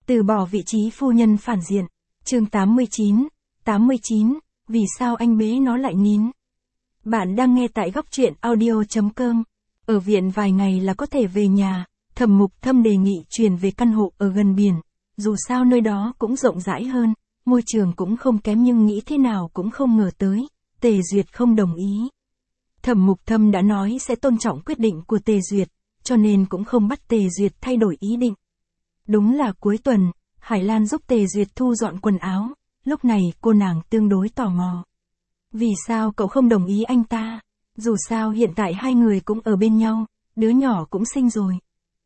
Từ bỏ vị trí phu nhân phản diện. Chương 89, vì sao anh bế nó lại nín? Bạn đang nghe tại góc truyện audio.com. Ở viện vài ngày là có thể về nhà, Thẩm Mục Thâm đề nghị chuyển về căn hộ ở gần biển. Dù sao nơi đó cũng rộng rãi hơn, môi trường cũng không kém, nhưng nghĩ thế nào cũng không ngờ tới, Tề Duyệt không đồng ý. Thẩm Mục Thâm đã nói sẽ tôn trọng quyết định của Tề Duyệt, cho nên cũng không bắt Tề Duyệt thay đổi ý định. Đúng là cuối tuần, Hải Lan giúp Tề Duyệt thu dọn quần áo, lúc này cô nàng tương đối tò mò. Vì sao cậu không đồng ý anh ta? Dù sao hiện tại hai người cũng ở bên nhau, đứa nhỏ cũng sinh rồi.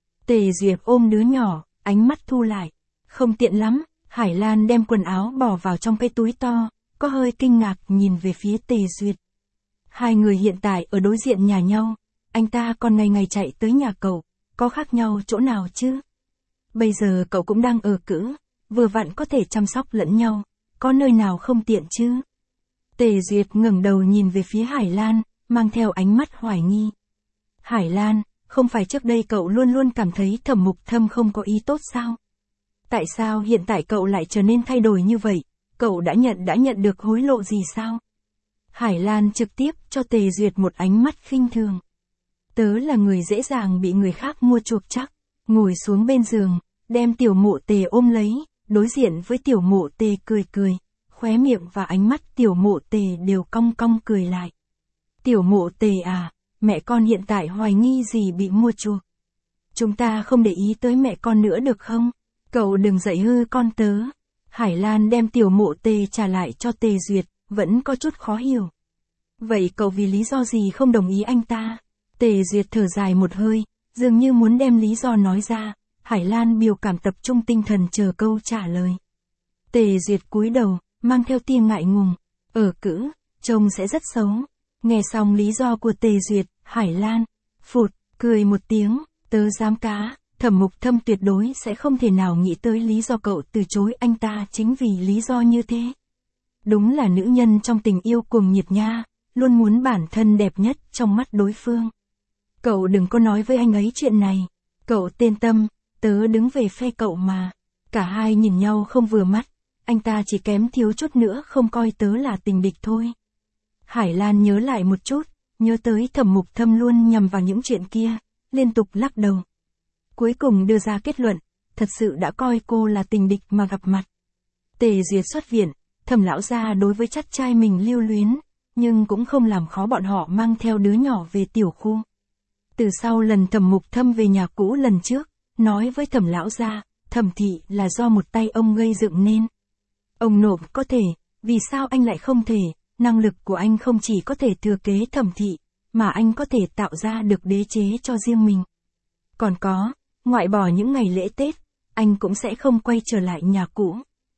Tề Duyệt ôm đứa nhỏ, ánh mắt thu lại. Không tiện lắm, Hải Lan đem quần áo bỏ vào trong cái túi to, có hơi kinh ngạc nhìn về phía Tề Duyệt. Hai người hiện tại ở đối diện nhà nhau, anh ta còn ngày ngày chạy tới nhà cậu, có khác nhau chỗ nào chứ? Bây giờ cậu cũng đang ở cữ, vừa vặn có thể chăm sóc lẫn nhau, có nơi nào không tiện chứ? Tề Duyệt ngẩng đầu nhìn về phía Hải Lan, mang theo ánh mắt hoài nghi. Hải Lan, không phải trước đây cậu luôn luôn cảm thấy Thẩm Mục Thâm không có ý tốt sao? Tại sao hiện tại cậu lại trở nên thay đổi như vậy? Cậu đã nhận được hối lộ gì sao? Hải Lan trực tiếp cho Tề Duyệt một ánh mắt khinh thường. Tớ là người dễ dàng bị người khác mua chuộc chắc. Ngồi xuống bên giường, đem Tiểu Mộ Tề ôm lấy, đối diện với Tiểu Mộ Tề cười cười, khóe miệng và ánh mắt Tiểu Mộ Tề đều cong cong cười lại. Tiểu Mộ Tề à, mẹ con hiện tại hoài nghi gì bị mua chuộc. Chúng ta không để ý tới mẹ con nữa được không? Cậu đừng dạy hư con tớ. Hải Lan đem Tiểu Mộ Tề trả lại cho Tề Duyệt, vẫn có chút khó hiểu. Vậy cậu vì lý do gì không đồng ý anh ta? Tề Duyệt thở dài một hơi, dường như muốn đem lý do nói ra. Hải Lan biểu cảm tập trung tinh thần chờ câu trả lời. Tề Duyệt cúi đầu, mang theo tia ngại ngùng. Ở cữ, trông sẽ rất xấu. Nghe xong lý do của Tề Duyệt, Hải Lan phụt cười một tiếng. Tớ dám cá, Thẩm Mục Thâm tuyệt đối sẽ không thể nào nghĩ tới lý do cậu từ chối anh ta chính vì lý do như thế. Đúng là nữ nhân trong tình yêu cuồng nhiệt nha, luôn muốn bản thân đẹp nhất trong mắt đối phương. Cậu đừng có nói với anh ấy chuyện này. Cậu tên Tâm, tớ đứng về phe cậu mà. Cả hai nhìn nhau không vừa mắt, anh ta chỉ kém thiếu chút nữa không coi tớ là tình địch thôi. Hải Lan nhớ lại một chút, nhớ tới Thẩm Mục Thâm luôn nhằm vào những chuyện kia, liên tục lắc đầu. Cuối cùng đưa ra kết luận, thật sự đã coi cô là tình địch mà gặp mặt. Tề Duyệt xuất viện, Thẩm lão gia đối với chắt trai mình lưu luyến, nhưng cũng không làm khó bọn họ mang theo đứa nhỏ về tiểu khu. Từ sau lần Thẩm Mục Thâm về nhà cũ lần trước, nói với Thẩm lão gia, Thẩm thị là do một tay ông gây dựng nên. Ông nộp có thể, vì sao anh lại không thể? Năng lực của anh không chỉ có thể thừa kế Thẩm thị, mà anh có thể tạo ra được đế chế cho riêng mình. Còn có, ngoại bỏ những ngày lễ Tết, anh cũng sẽ không quay trở lại nhà cũ.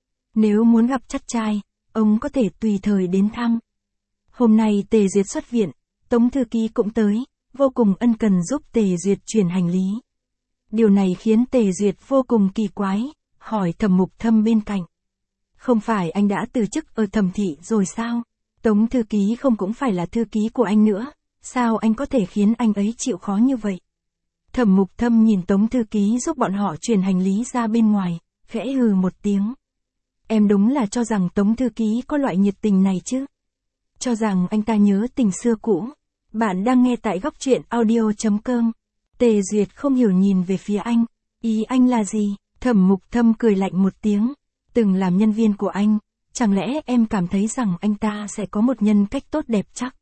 Nếu muốn gặp chắt trai, ông có thể tùy thời đến thăm. Hôm nay Tề Duyệt xuất viện, Tống thư ký cũng tới, vô cùng ân cần giúp Tề Duyệt chuyển hành lý. Điều này khiến Tề Duyệt vô cùng kỳ quái, hỏi Thẩm Mục Thâm bên cạnh. Không phải anh đã từ chức ở Thẩm thị rồi sao? Tống thư ký không cũng phải là thư ký của anh nữa, sao anh có thể khiến anh ấy chịu khó như vậy? Thẩm Mục Thâm nhìn Tống thư ký giúp bọn họ chuyển hành lý ra bên ngoài, khẽ hừ một tiếng. Em đúng là cho rằng Tống thư ký có loại nhiệt tình này chứ? Cho rằng anh ta nhớ tình xưa cũ. Bạn đang nghe tại góc truyện audio.com. Tề Duyệt không hiểu nhìn về phía anh. Ý anh là gì? Thẩm Mục Thâm cười lạnh một tiếng. Từng làm nhân viên của anh, chẳng lẽ em cảm thấy rằng anh ta sẽ có một nhân cách tốt đẹp chắc?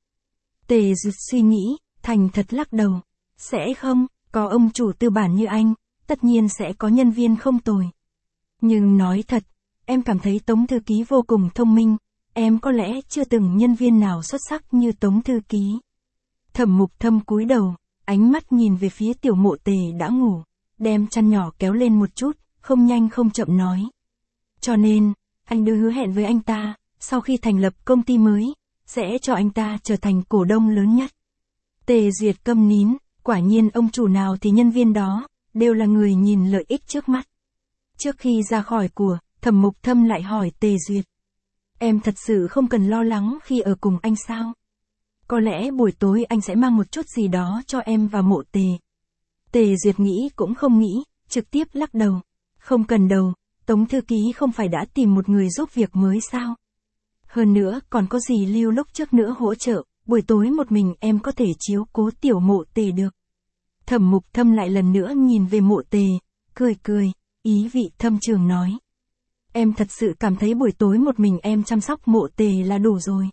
Tề Duyệt suy nghĩ, thành thật lắc đầu. Sẽ không, có ông chủ tư bản như anh, tất nhiên sẽ có nhân viên không tồi. Nhưng nói thật, em cảm thấy Tống thư ký vô cùng thông minh, em có lẽ chưa từng nhân viên nào xuất sắc như Tống thư ký. Thẩm Mục Thâm cúi đầu, ánh mắt nhìn về phía Tiểu Mộ Tề đã ngủ, đem chăn nhỏ kéo lên một chút, không nhanh không chậm nói. Cho nên, anh đưa hứa hẹn với anh ta, sau khi thành lập công ty mới, sẽ cho anh ta trở thành cổ đông lớn nhất. Tề Duyệt câm nín, quả nhiên ông chủ nào thì nhân viên đó, đều là người nhìn lợi ích trước mắt. Trước khi ra khỏi của, Thẩm Mục Thâm lại hỏi Tề Duyệt. Em thật sự không cần lo lắng khi ở cùng anh sao? Có lẽ buổi tối anh sẽ mang một chút gì đó cho em và Mộ Tề. Tề Duyệt nghĩ cũng không nghĩ, trực tiếp lắc đầu. Không cần đâu, Tống thư ký không phải đã tìm một người giúp việc mới sao? Hơn nữa còn có gì Lưu lúc trước nữa hỗ trợ, buổi tối một mình em có thể chiếu cố tiểu Mộ Tề được. Thẩm Mục Thâm lại lần nữa nhìn về Mộ Tề, cười cười, ý vị thâm trường nói. Em thật sự cảm thấy buổi tối một mình em chăm sóc Mộ Tề là đủ rồi.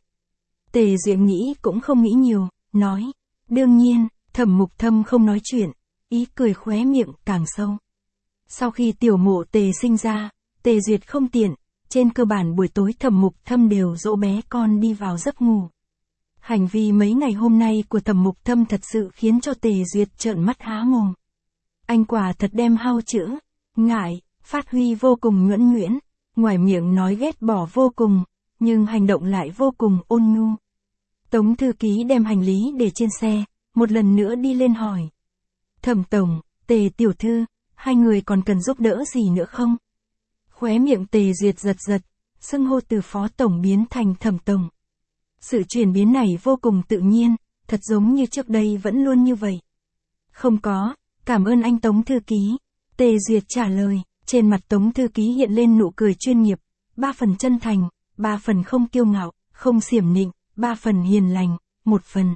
Tề Duyệt nghĩ cũng không nghĩ nhiều, nói. Đương nhiên, Thẩm Mục Thâm không nói chuyện, ý cười khóe miệng càng sâu. Sau khi tiểu Mộ Tề sinh ra, Tề Duyệt không tiện, trên cơ bản buổi tối Thẩm Mục Thâm đều dỗ bé con đi vào giấc ngủ. Hành vi mấy ngày hôm nay của Thẩm Mục Thâm thật sự khiến cho Tề Duyệt trợn mắt há mồm. Anh quả thật đem hao chữ, ngại, phát huy vô cùng nhuần nhuyễn, ngoài miệng nói ghét bỏ vô cùng, nhưng hành động lại vô cùng ôn nhu. Tống thư ký đem hành lý để trên xe, một lần nữa đi lên hỏi. Thẩm tổng, Tề tiểu thư, hai người còn cần giúp đỡ gì nữa không? Khóe miệng Tề Duyệt giật giật, xưng hô từ phó tổng biến thành Thẩm tổng. Sự chuyển biến này vô cùng tự nhiên, thật giống như trước đây vẫn luôn như vậy. Không có, cảm ơn anh Tống thư ký. Tề Duyệt trả lời, trên mặt Tống thư ký hiện lên nụ cười chuyên nghiệp, 3 phần chân thành, 3 phần không kiêu ngạo, không xiểm nịnh, 3 phần hiền lành, 1 phần.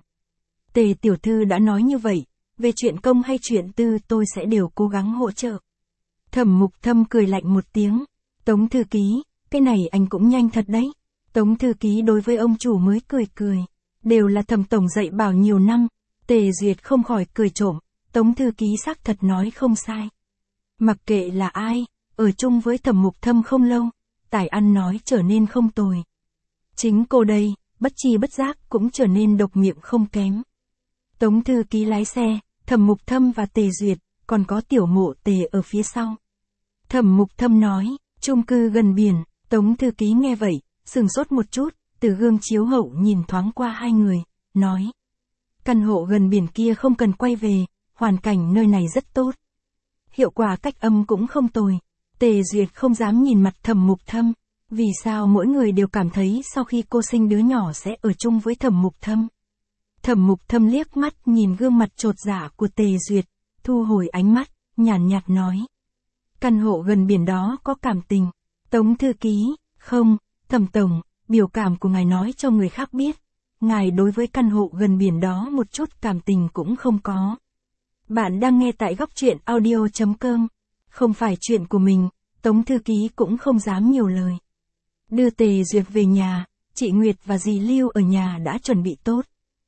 Tề tiểu thư đã nói như vậy, về chuyện công hay chuyện tư tôi sẽ đều cố gắng hỗ trợ. Thẩm Mục Thâm cười lạnh một tiếng. Tống thư ký, cái này anh cũng nhanh thật đấy. Tống thư ký đối với ông chủ mới cười cười. Đều là Thẩm tổng dạy bảo nhiều năm. Tề Duyệt không khỏi cười trộm. Tống thư ký xác thật nói không sai. Mặc kệ là ai, ở chung với Thẩm Mục Thâm không lâu, tài ăn nói trở nên không tồi. Chính cô đây, bất chi bất giác cũng trở nên độc miệng không kém. Tống thư ký lái xe, Thẩm Mục Thâm và Tề Duyệt, còn có tiểu Mộ Tề ở phía sau. Thẩm Mục Thâm nói, chung cư gần biển. Tống thư ký nghe vậy, sừng sốt một chút, từ gương chiếu hậu nhìn thoáng qua hai người, nói. Căn hộ gần biển kia không cần quay về, hoàn cảnh nơi này rất tốt. Hiệu quả cách âm cũng không tồi. Tề Duyệt không dám nhìn mặt Thẩm Mục Thâm. Vì sao mỗi người đều cảm thấy sau khi cô sinh đứa nhỏ sẽ ở chung với Thẩm Mục Thâm? Thẩm Mục Thâm liếc mắt nhìn gương mặt chột dạ của Tề Duyệt, thu hồi ánh mắt, nhàn nhạt nói. Căn hộ gần biển đó có cảm tình. Tống thư ký, không, Thẩm tổng, biểu cảm của ngài nói cho người khác biết. Ngài đối với căn hộ gần biển đó một chút cảm tình cũng không có. Bạn đang nghe tại góc truyện audio.com. Không phải chuyện của mình, Tống thư ký cũng không dám nhiều lời. Đưa Tề Duyệt về nhà, chị Nguyệt và dì Lưu ở nhà đã chuẩn bị tốt.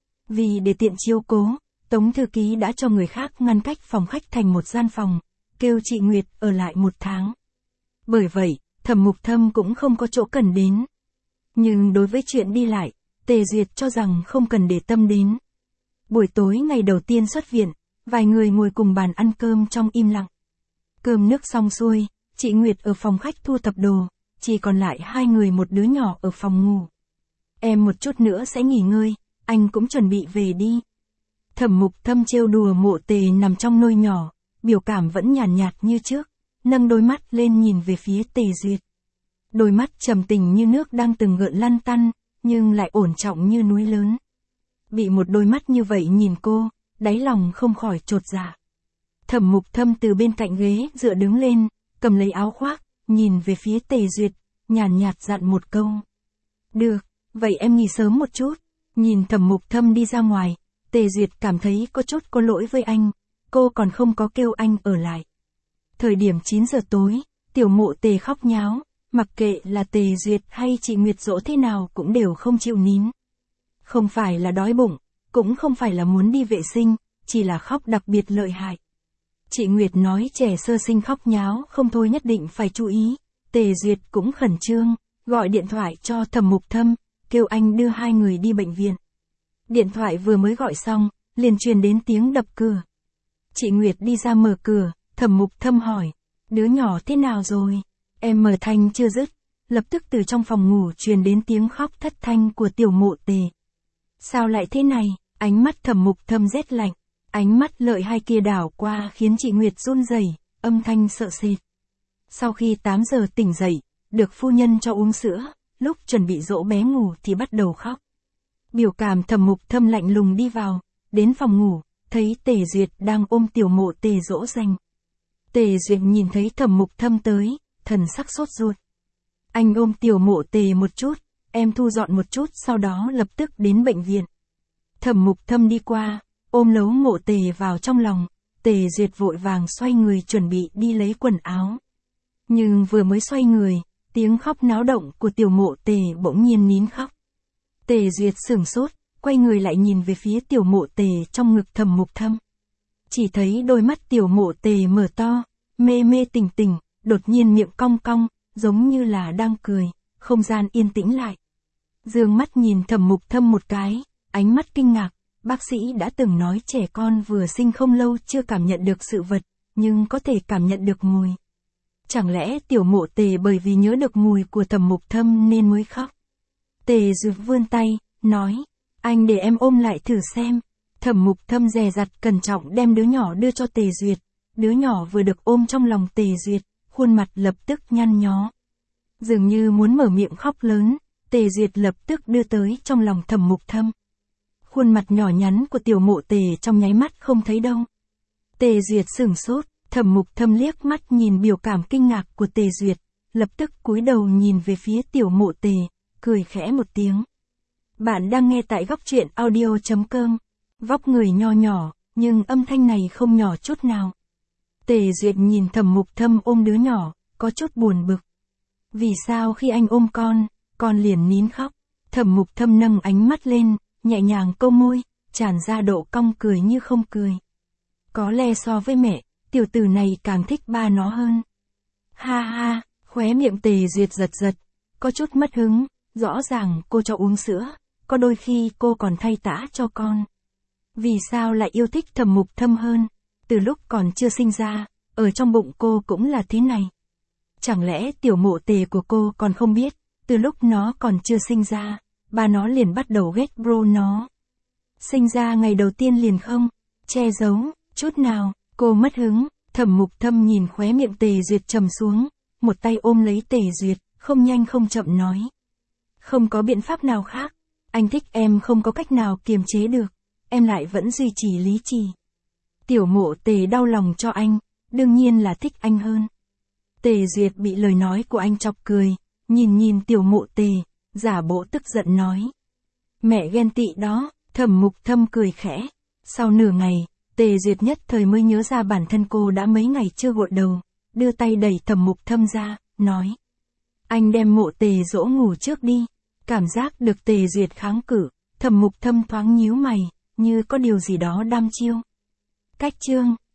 Vì để tiện chiếu cố, Tống thư ký đã cho người khác ngăn cách phòng khách thành một gian phòng, kêu chị Nguyệt ở lại 1 tháng. Bởi vậy, Thẩm Mục Thâm cũng không có chỗ cần đến. Nhưng đối với chuyện đi lại, Tề Duyệt cho rằng không cần để tâm đến. Buổi tối ngày đầu tiên xuất viện, vài người ngồi cùng bàn ăn cơm trong im lặng. Cơm nước xong xuôi, chị Nguyệt ở phòng khách thu thập đồ, chỉ còn lại hai người một đứa nhỏ ở phòng ngủ. Em một chút nữa sẽ nghỉ ngơi, anh cũng chuẩn bị về đi. Thẩm Mục Thâm trêu đùa Mộ Tề nằm trong nôi nhỏ, biểu cảm vẫn nhàn nhạt như trước, nâng đôi mắt lên nhìn về phía Tề Duyệt. Đôi mắt trầm tình như nước đang từng gợn lăn tăn, nhưng lại ổn trọng như núi lớn. Bị một đôi mắt như vậy nhìn cô, đáy lòng không khỏi chột dạ. Thẩm Mục Thâm từ bên cạnh ghế dựa đứng lên, cầm lấy áo khoác, nhìn về phía Tề Duyệt, nhàn nhạt dặn một câu. Được, vậy em nghỉ sớm một chút. Nhìn Thẩm Mục Thâm đi ra ngoài, Tề Duyệt cảm thấy có chút có lỗi với anh, cô còn không có kêu anh ở lại. Thời điểm 9 giờ tối, tiểu Mộ Tề khóc nháo, mặc kệ là Tề Duyệt hay chị Nguyệt dỗ thế nào cũng đều không chịu nín. Không phải là đói bụng, cũng không phải là muốn đi vệ sinh, chỉ là khóc đặc biệt lợi hại. Chị Nguyệt nói trẻ sơ sinh khóc nháo không thôi nhất định phải chú ý. Tề Duyệt cũng khẩn trương, gọi điện thoại cho Thẩm Mục Thâm, kêu anh đưa hai người đi bệnh viện. Điện thoại vừa mới gọi xong, liền truyền đến tiếng đập cửa. Chị Nguyệt đi ra mở cửa, Thẩm Mục Thâm hỏi, đứa nhỏ thế nào rồi? Em mở thanh chưa dứt, lập tức từ trong phòng ngủ truyền đến tiếng khóc thất thanh của tiểu Mộ Tề. Sao lại thế này? Ánh mắt Thẩm Mục Thâm rét lạnh, ánh mắt lợi hai kia đảo qua khiến chị Nguyệt run rẩy, âm thanh sợ sệt. Sau khi 8 giờ tỉnh dậy, được phu nhân cho uống sữa, lúc chuẩn bị dỗ bé ngủ thì bắt đầu khóc. Biểu cảm Thẩm Mục Thâm lạnh lùng đi vào, đến phòng ngủ, thấy Tề Duyệt đang ôm tiểu Mộ Tề dỗ dành. Tề Duyệt nhìn thấy Thẩm Mục Thâm tới, thần sắc sốt ruột. Anh ôm Tiểu Mộ Tề một chút, em thu dọn một chút sau đó lập tức đến bệnh viện. Thẩm Mục Thâm đi qua, ôm lấy Mộ Tề vào trong lòng, Tề Duyệt vội vàng xoay người chuẩn bị đi lấy quần áo. Nhưng vừa mới xoay người, tiếng khóc náo động của Tiểu Mộ Tề bỗng nhiên nín khóc. Tề Duyệt sửng sốt, quay người lại nhìn về phía Tiểu Mộ Tề trong ngực Thẩm Mục Thâm. Chỉ thấy đôi mắt Tiểu Mộ Tề mở to, mê mê tỉnh tỉnh, đột nhiên miệng cong cong, giống như là đang cười, không gian yên tĩnh lại. Dương mắt nhìn Thẩm Mục Thâm một cái, ánh mắt kinh ngạc, bác sĩ đã từng nói trẻ con vừa sinh không lâu chưa cảm nhận được sự vật, nhưng có thể cảm nhận được mùi. Chẳng lẽ Tiểu Mộ Tề bởi vì nhớ được mùi của Thẩm Mục Thâm nên mới khóc? Tề Duyệt vươn tay, nói, anh để em ôm lại thử xem. Thẩm Mục Thâm dè dặt cẩn trọng đem đứa nhỏ đưa cho Tề Duyệt. Đứa nhỏ vừa được ôm trong lòng Tề Duyệt, khuôn mặt lập tức nhăn nhó. Dường như muốn mở miệng khóc lớn, Tề Duyệt lập tức đưa tới trong lòng Thẩm Mục Thâm. Khuôn mặt nhỏ nhắn của Tiểu Mộ Tề trong nháy mắt không thấy đâu. Tề Duyệt sửng sốt, Thẩm Mục Thâm liếc mắt nhìn biểu cảm kinh ngạc của Tề Duyệt, lập tức cúi đầu nhìn về phía Tiểu Mộ Tề, cười khẽ một tiếng. Bạn đang nghe tại góc truyện audio.com. Vóc người nho nhỏ, nhưng âm thanh này không nhỏ chút nào. Tề Duyệt nhìn Thẩm Mục Thâm ôm đứa nhỏ, có chút buồn bực. Vì sao khi anh ôm con liền nín khóc? Thẩm Mục Thâm nâng ánh mắt lên, nhẹ nhàng câu môi, tràn ra độ cong cười như không cười. Có lẽ so với mẹ, tiểu tử này càng thích ba nó hơn. Ha ha, khóe miệng Tề Duyệt giật giật, có chút mất hứng, rõ ràng cô cho uống sữa, có đôi khi cô còn thay tã cho con. Vì sao lại yêu thích Thẩm Mục Thâm hơn? Từ lúc còn chưa sinh ra, ở trong bụng cô cũng là thế này. Chẳng lẽ Tiểu Mộ Tề của cô còn không biết, từ lúc nó còn chưa sinh ra, ba nó liền bắt đầu ghét bro nó. Sinh ra ngày đầu tiên liền không che giấu chút nào, cô mất hứng. Thẩm Mục Thâm nhìn khóe miệng Tề Duyệt trầm xuống, một tay ôm lấy Tề Duyệt, không nhanh không chậm nói. Không có biện pháp nào khác, anh thích em không có cách nào kiềm chế được, em lại vẫn duy trì lý trí. Tiểu Mộ Tề đau lòng cho anh, đương nhiên là thích anh hơn. Tề Duyệt bị lời nói của anh chọc cười, nhìn Tiểu Mộ Tề, giả bộ tức giận nói. Mẹ ghen tị đó. Thẩm Mục Thâm cười khẽ. Sau nửa ngày, Tề Duyệt nhất thời mới nhớ ra bản thân cô đã mấy ngày chưa gội đầu, đưa tay đẩy Thẩm Mục Thâm ra, nói. Anh đem Mộ Tề dỗ ngủ trước đi. Cảm giác được Tề Duyệt kháng cự, Thẩm Mục Thâm thoáng nhíu mày, như có điều gì đó đăm chiêu. Cách chương